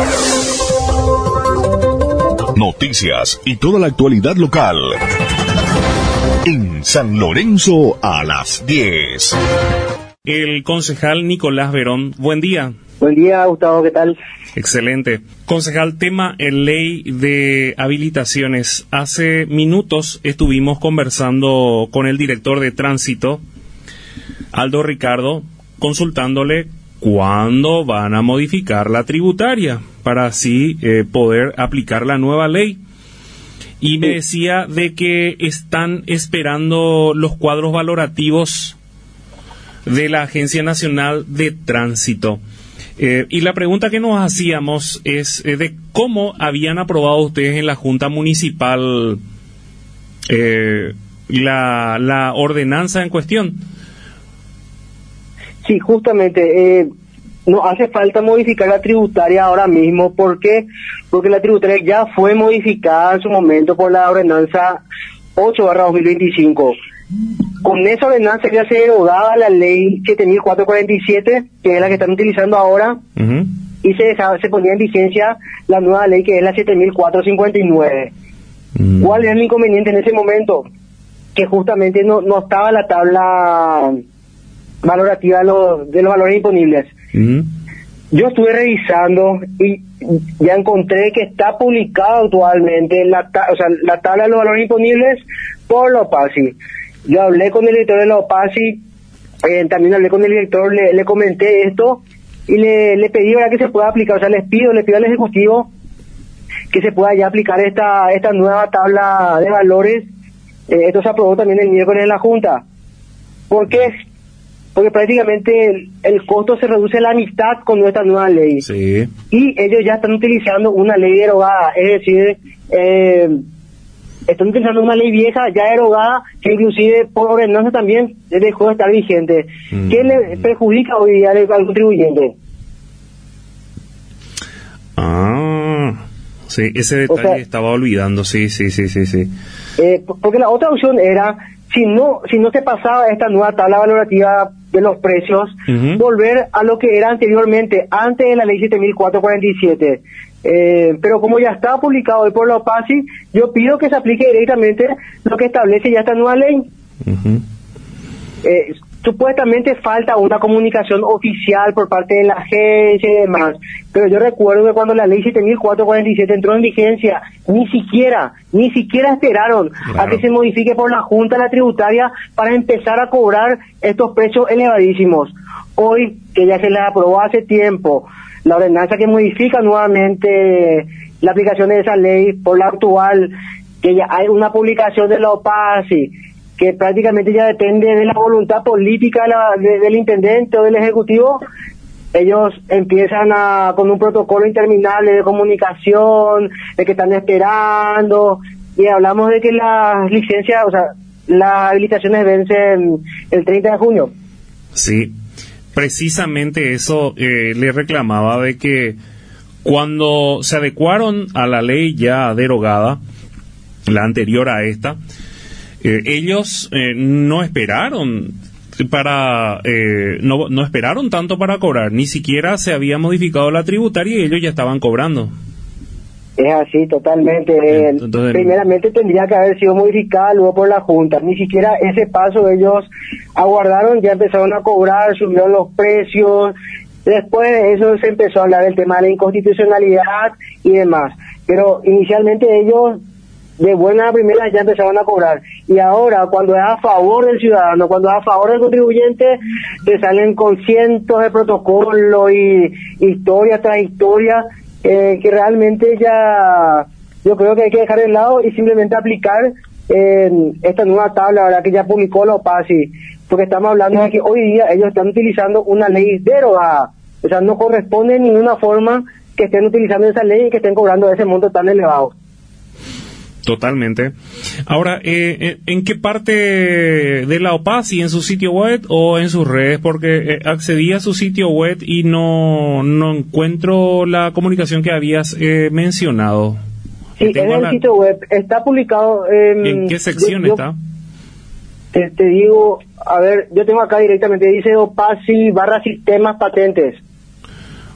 Noticias y toda la actualidad local. En San Lorenzo a las 10. El concejal Nicolás Verón, buen día. Buen día, Gustavo, ¿qué tal? Excelente. Concejal, tema ley de habilitaciones. Hace minutos estuvimos conversando con el director de tránsito, Aldo Ricardo, consultándole cuándo van a modificar la tributaria para así poder aplicar la nueva ley. Y me decía de que están esperando los cuadros valorativos de la Agencia Nacional de Tránsito. Y la pregunta que nos hacíamos es de cómo habían aprobado ustedes en la Junta Municipal la ordenanza en cuestión. Sí, justamente, no hace falta modificar la tributaria ahora mismo. ¿Por qué? Porque la tributaria ya fue modificada en su momento por la ordenanza 8/2025. Con esa ordenanza ya se derogaba la ley 7447, que es la que están utilizando ahora, y se ponía en vigencia la nueva ley, que es la 7459. ¿Cuál es el inconveniente en ese momento? Que justamente no estaba la tabla valorativa de los valores imponibles. Yo estuve revisando y ya encontré que está publicada actualmente la tabla de los valores imponibles por la OPASI. Yo hablé con el director de la OPASI, también hablé con el director, le comenté esto y le pedí, ¿verdad?, que se pueda aplicar. O sea, le pido al Ejecutivo que se pueda ya aplicar esta nueva tabla de valores. Esto se aprobó también el miércoles en la Junta. ¿Por qué? Porque prácticamente el costo se reduce a la mitad con nuestra nueva ley. Sí. Y ellos ya están utilizando una ley derogada, es decir, están utilizando una ley vieja ya derogada, que inclusive por ordenanza también dejó de estar vigente. ¿Qué le perjudica hoy día al contribuyente? Sí, ese detalle estaba olvidando, sí. Porque la otra opción era, si no se pasaba esta nueva tabla valorativa de los precios, volver a lo que era anteriormente, antes de la ley 7447. Pero como ya está publicado hoy por la OPASI, yo pido que se aplique directamente lo que establece ya esta nueva ley. Supuestamente falta una comunicación oficial por parte de la agencia y demás, pero yo recuerdo que cuando la ley 7447 entró en vigencia, ni siquiera esperaron a que se modifique por la Junta la tributaria para empezar a cobrar estos precios elevadísimos. Hoy, que ya se les aprobó hace tiempo la ordenanza que modifica nuevamente la aplicación de esa ley por la actual, que ya hay una publicación de la OPASI, que prácticamente ya depende de la voluntad política del intendente o del ejecutivo, ellos empiezan con un protocolo interminable de comunicación, de que están esperando, y hablamos de que las licencias, o sea, las habilitaciones vencen el 30 de junio. Sí, precisamente eso le reclamaba, de que cuando se adecuaron a la ley ya derogada, la anterior a esta, ellos no esperaron no esperaron tanto para cobrar, ni siquiera se había modificado la tributaria y ellos ya estaban cobrando. Es así, totalmente. Entonces, primeramente tendría que haber sido modificada luego por la Junta. Ni siquiera ese paso ellos aguardaron, ya empezaron a cobrar, subieron los precios. Después de eso se empezó a hablar del tema de la inconstitucionalidad y demás. Pero inicialmente ellos, de buena primera, ya empezaron a cobrar. Y ahora, cuando es a favor del ciudadano, cuando es a favor del contribuyente, te salen con cientos de protocolos y historia tras historia, que realmente ya yo creo que hay que dejar de lado y simplemente aplicar esta nueva tabla, ¿verdad?, que ya publicó la OPASI, porque estamos hablando de que hoy día ellos están utilizando una ley derogada, o sea, no corresponde en ninguna forma que estén utilizando esa ley y que estén cobrando ese monto tan elevado. Totalmente. Ahora, ¿en qué parte de la OPASI? ¿En su sitio web o en sus redes? Porque accedí a su sitio web y no encuentro la comunicación que habías mencionado. Sí, en el sitio web está publicado. ¿En qué sección está? Te digo, a ver, yo tengo acá directamente, dice OPASI /sistemas patentes.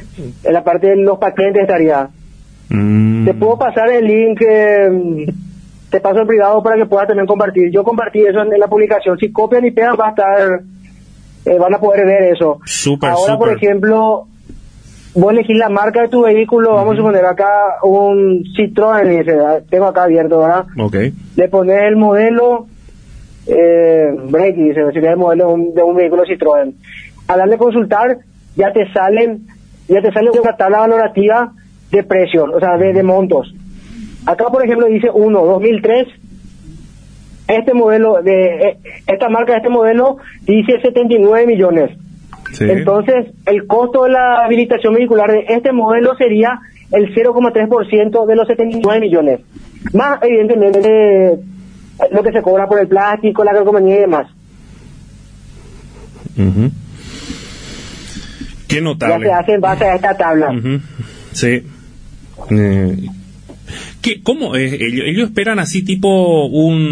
En la parte de los paquetes estaría. Te puedo pasar el link, te paso el privado para que puedas también compartir. Yo compartí eso en la publicación. Si copian y pegan va a estar, van a poder ver eso. Ahora, por ejemplo, vos elegís la marca de tu vehículo, vamos a suponer acá un Citroën, tengo acá abierto, ¿verdad? Okay. Le pones el modelo, Breaky, sería el modelo de un vehículo Citroën. Al darle consultar, ya te sale una tabla valorativa de precios, o sea, de montos. Acá, por ejemplo, dice 2003, esta marca de este modelo dice 79 millones. Sí. Entonces, el costo de la habilitación vehicular de este modelo sería el 0,3% de los 79 millones. Más, evidentemente, lo que se cobra por el plástico, la calcomanía y demás. Uh-huh. Qué notable. Ya se hace en base a esta tabla. Uh-huh. Sí. ¿Cómo es? Ellos esperan así tipo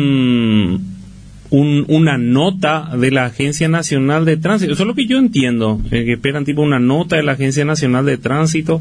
una nota de la Agencia Nacional de Tránsito. Eso es lo que yo entiendo, que esperan tipo una nota de la Agencia Nacional de Tránsito.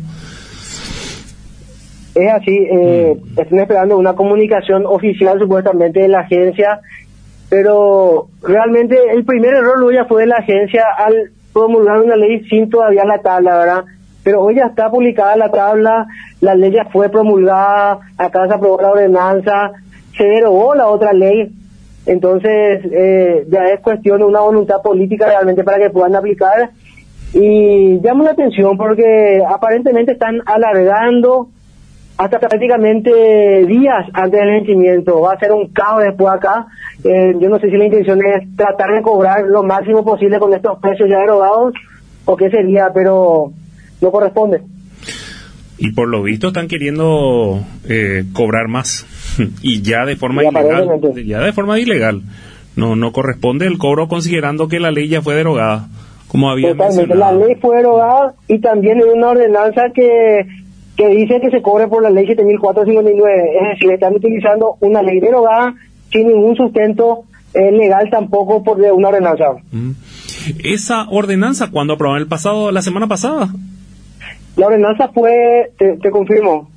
Es así, están esperando una comunicación oficial supuestamente de la agencia, pero realmente el primer error ya fue de la agencia al promulgar una ley sin todavía la tabla, ¿verdad? Pero hoy ya está publicada la tabla, la ley ya fue promulgada, acá se aprobó la ordenanza, se derogó la otra ley. Entonces, ya es cuestión de una voluntad política realmente para que puedan aplicar. Y llama la atención porque aparentemente están alargando hasta prácticamente días antes del vencimiento. Va a ser un caos después acá. Yo no sé si la intención es tratar de cobrar lo máximo posible con estos precios ya derogados o qué sería, pero no corresponde. Y por lo visto están queriendo cobrar más. Y ya de forma ilegal. No corresponde el cobro considerando que la ley ya fue derogada, como había Totalmente, mencionado. la ley fue derogada y también hay una ordenanza que dice que se cobre por la ley 7459, es decir, están utilizando una ley derogada sin ningún sustento legal tampoco por una ordenanza. ¿Esa ordenanza cuándo aprobaron? ¿La semana pasada? La ordenanza fue, te confirmo,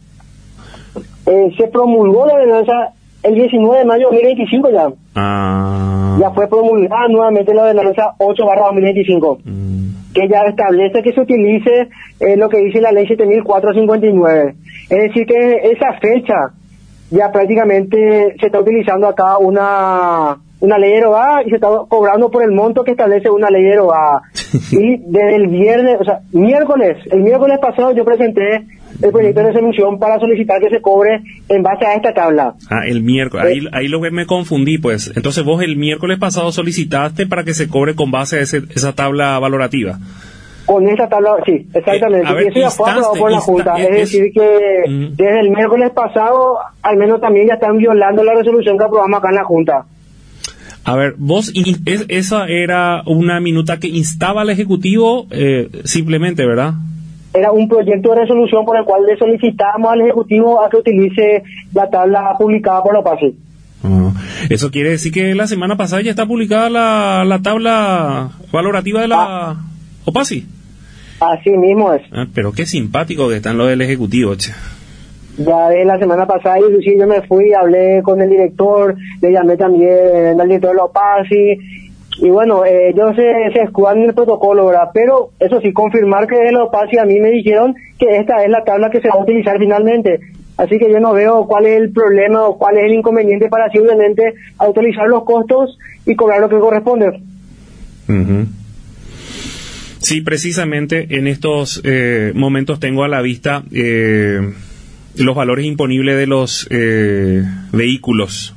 se promulgó la ordenanza el 19 de mayo de 2025 ya. Ya fue promulgada nuevamente la ordenanza 8/2025, que ya establece que se utilice lo que dice la ley 7459. Es decir, que esa fecha ya prácticamente se está utilizando acá una ley derogada y se está cobrando por el monto que establece una ley derogada. Y desde el viernes, el miércoles pasado yo presenté el proyecto de resolución para solicitar que se cobre en base a esta tabla. El miércoles, ahí lo que me confundí, pues. Entonces vos el miércoles pasado solicitaste para que se cobre con base a esa tabla valorativa. Con esa tabla, sí, exactamente. Y eso ya fue aprobado por la Junta. Es decir que desde el miércoles pasado, al menos también ya están violando la resolución que aprobamos acá en la Junta. A ver, esa era una minuta que instaba al Ejecutivo simplemente, ¿verdad? Era un proyecto de resolución por el cual le solicitamos al Ejecutivo a que utilice la tabla publicada por la OPACI. Eso quiere decir que la semana pasada ya está publicada la tabla valorativa de la OPACI. Así mismo es. Pero qué simpático que están los del Ejecutivo, che. Ya de la semana pasada, inclusive yo me fui, hablé con el director, le llamé también al director de la OPACI, y bueno, ellos se escudan en el protocolo, ¿verdad? Pero eso sí, confirmar que de la OPACI a mí me dijeron que esta es la tabla que se va a utilizar finalmente. Así que yo no veo cuál es el problema o cuál es el inconveniente para simplemente autorizar los costos y cobrar lo que corresponde. Uh-huh. Sí, precisamente en estos momentos tengo a la vista los valores imponibles de los vehículos.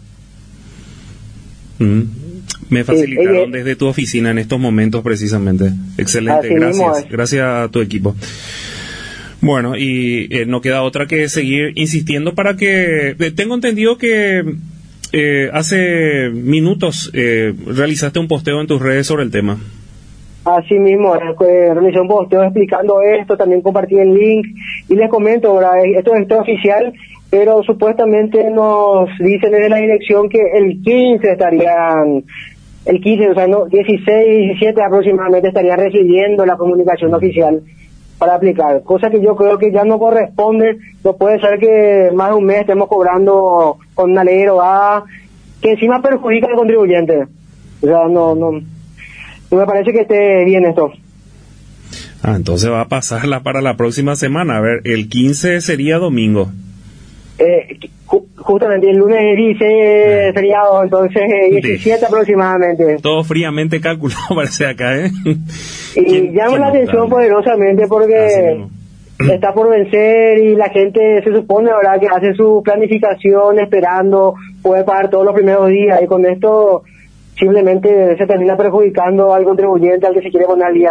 Me facilitaron desde tu oficina en estos momentos precisamente. Excelente, gracias a tu equipo. Bueno, y no queda otra que seguir insistiendo para que... tengo entendido que hace minutos realizaste un posteo en tus redes sobre el tema. Así mismo, realicé un posteo explicando esto, también compartí el link y les comento, ¿verdad? Esto es oficial, pero supuestamente nos dicen desde la dirección que el 15, o sea, no, 16, 17 aproximadamente estarían recibiendo la comunicación oficial. para aplicar, cosa que yo creo que ya no corresponde. No puede ser que más de un mes estemos cobrando con una ley derogada que encima perjudica al contribuyente. O sea, no me parece que esté bien esto. Entonces va a pasarla para la próxima semana. A ver, el 15 sería domingo. Justamente el lunes dice feriado, entonces 17 aproximadamente. Todo fríamente calculado parece acá, ¿eh? Y llama la atención poderosamente porque está por vencer y la gente se supone, ¿verdad?, que hace su planificación esperando poder pagar todos los primeros días, y con esto simplemente se termina perjudicando al contribuyente, al que se quiere poner al día.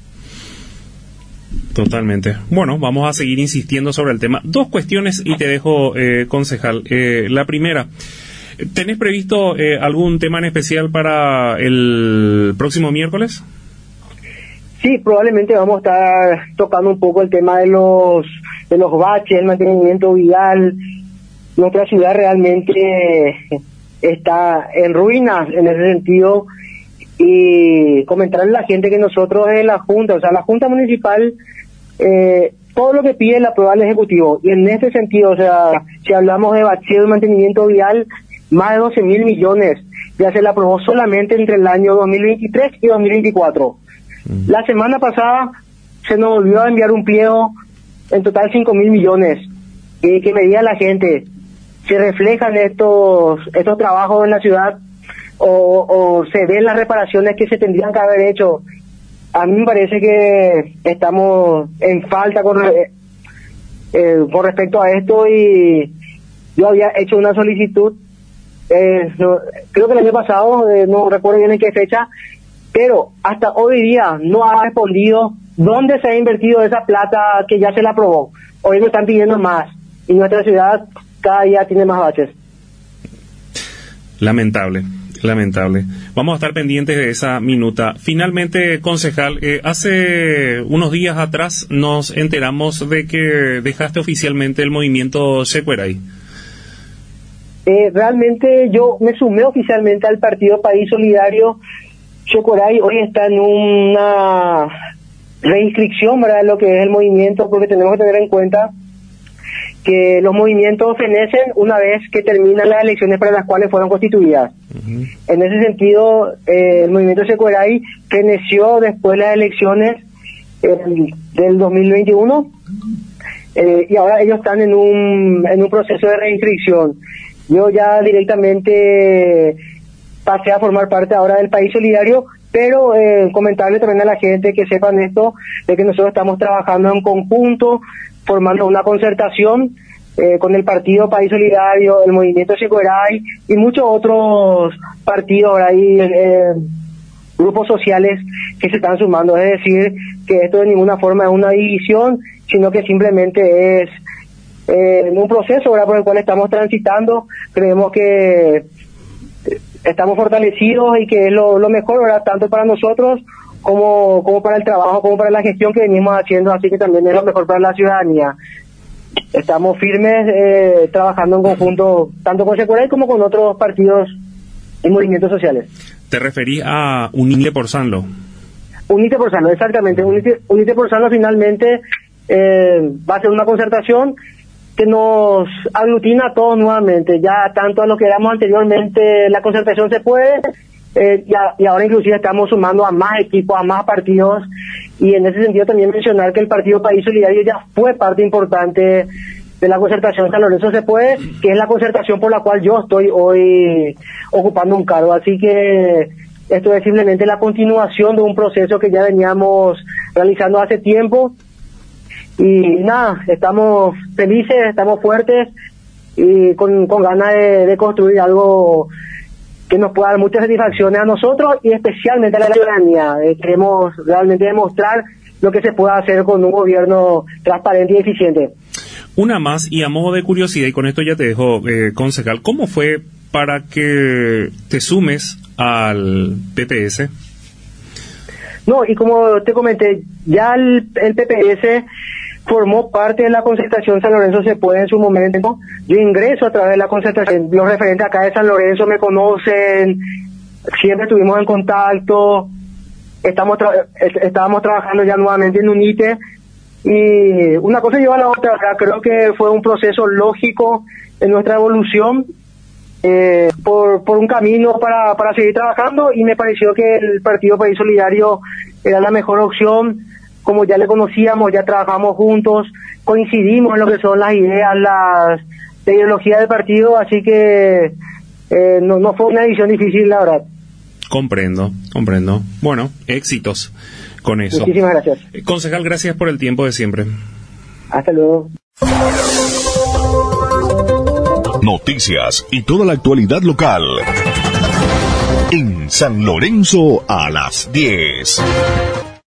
Totalmente. Bueno, vamos a seguir insistiendo sobre el tema. Dos cuestiones y te dejo, concejal. La primera, ¿tenés previsto algún tema en especial para el próximo miércoles? Sí, probablemente vamos a estar tocando un poco el tema de los baches, el mantenimiento vial. Nuestra ciudad realmente está en ruinas en ese sentido, y comentarle a la gente que nosotros en la Junta, o sea, la Junta Municipal, todo lo que pide la aprueba al Ejecutivo, y en este sentido, o sea, si hablamos de bacheo y mantenimiento vial, más de 12.000 millones ya se la aprobó solamente entre el año 2023 y 2024. La semana pasada se nos volvió a enviar un pliego, en total 5.000 millones, que me diga la gente, ¿se reflejan estos trabajos en la ciudad o se ven las reparaciones que se tendrían que haber hecho? A mí me parece que estamos en falta con respecto a esto, y yo había hecho una solicitud, creo que el año pasado, no recuerdo bien en qué fecha, pero hasta hoy día no ha respondido dónde se ha invertido esa plata que ya se la aprobó. Hoy nos están pidiendo más, y nuestra ciudad cada día tiene más baches. Lamentable. Vamos a estar pendientes de esa minuta. Finalmente, concejal, hace unos días atrás nos enteramos de que dejaste oficialmente el movimiento Secueray. Realmente yo me sumé oficialmente al partido País Solidario. Secueray hoy está en una reinscripción, ¿verdad?, de lo que es el movimiento, porque tenemos que tener en cuenta que los movimientos fenecen una vez que terminan las elecciones para las cuales fueron constituidas. Uh-huh. En ese sentido, el movimiento Secueray feneció después de las elecciones del 2021, y ahora ellos están en un proceso de reinscripción. Yo ya directamente pasé a formar parte ahora del País Solidario, pero comentarle también a la gente que sepan esto, de que nosotros estamos trabajando en conjunto, formando una concertación con el partido País Solidario, el movimiento Secueray y muchos otros partidos, ahí grupos sociales que se están sumando. Es decir, que esto de ninguna forma es una división, sino que simplemente es un proceso, ¿verdad?, por el cual estamos transitando. Creemos que estamos fortalecidos y que es lo mejor, ¿verdad?, tanto para nosotros como para el trabajo, como para la gestión que venimos haciendo, así que también es lo mejor para la ciudadanía. Estamos firmes trabajando en conjunto, tanto con Secueray como con otros partidos y movimientos sociales. ¿Te referís a Unite por Sanlo? Unite por Sanlo, exactamente. Unite por Sanlo finalmente va a ser una concertación que nos aglutina a todos nuevamente, ya tanto a lo que éramos anteriormente. La concertación se puede, y ahora inclusive estamos sumando a más equipos, a más partidos, y en ese sentido también mencionar que el partido País Solidario ya fue parte importante de la concertación San Lorenzo se puede, que es la concertación por la cual yo estoy hoy ocupando un cargo. Así que esto es simplemente la continuación de un proceso que ya veníamos realizando hace tiempo. Y nada, estamos felices, estamos fuertes y con ganas de construir algo que nos pueda dar muchas satisfacciones a nosotros y especialmente a la ciudadanía. Queremos realmente demostrar lo que se puede hacer con un gobierno transparente y eficiente. Una más, y a modo de curiosidad, y con esto ya te dejo, concejal, ¿cómo fue para que te sumes al PPS? No, y como te comenté, ya el PPS formó parte de la concertación San Lorenzo se puede en su momento. Yo ingreso a través de la concertación. Los referentes acá de San Lorenzo me conocen, siempre estuvimos en contacto. Estábamos trabajando ya nuevamente en UNITE, Y una cosa lleva a la otra. Creo que fue un proceso lógico en nuestra evolución, por un camino para seguir trabajando, y me pareció que el Partido País Solidario era la mejor opción. Como ya le conocíamos, ya trabajamos juntos, coincidimos en lo que son las ideas, la ideología del partido, así que no fue una decisión difícil, la verdad. Comprendo. Bueno, éxitos con eso. Muchísimas gracias. Concejal, gracias por el tiempo de siempre. Hasta luego. Noticias y toda la actualidad local. En San Lorenzo a las 10.